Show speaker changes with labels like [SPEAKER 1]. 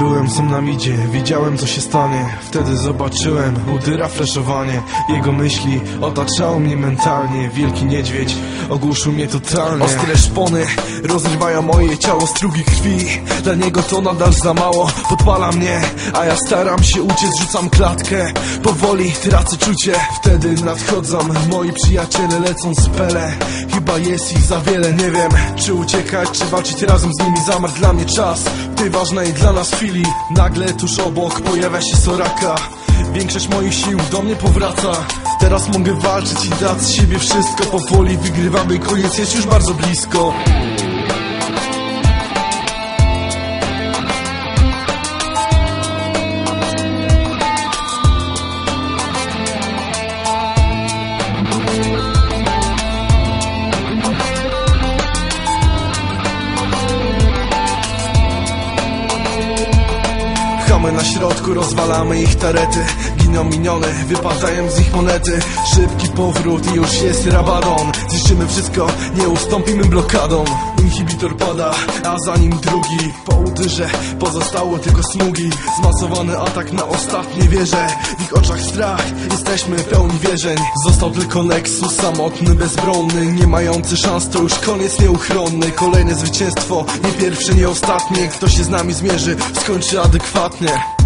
[SPEAKER 1] Byłem sam na midzie, wiedziałem co się stanie. Wtedy zobaczyłem udyra flashowanie. Jego myśli otaczały mnie mentalnie. Wielki niedźwiedź ogłuszył mnie totalnie. Ostre szpony rozrywają moje ciało, strugi krwi. Dla niego to nadal za mało, podpala mnie, a ja staram się uciec, rzucam klatkę. Powoli tracę czucie, wtedy nadchodzą moi przyjaciele, lecą z pele. Chyba jest ich za wiele, nie wiem czy uciekać, czy walczyć razem z nimi. Zamarł dla mnie czas w tej ważnej dla nas chwili. Nagle tuż obok pojawia się Soraka. Większość moich sił do mnie powraca. Teraz mogę walczyć i dać z siebie wszystko. Powoli wygrywamy, koniec jest już bardzo blisko. Na środku rozwalamy ich tarety. Giną miniony, wypadają z ich monety. Szybki powrót i już jest Rabadon. Zniszczymy wszystko, nie ustąpimy blokadą. Inhibitor pada, a za nim drugi. Po udyrze pozostało tylko smugi. Zmasowany atak na ostatnie wieże. W ich oczach strach, jesteśmy pełni wierzeń. Został tylko Nexus, samotny, bezbronny. Nie mający szans, to już koniec nieuchronny. Kolejne zwycięstwo, nie pierwsze, nie ostatnie. Kto się z nami zmierzy, skończy adekwatnie.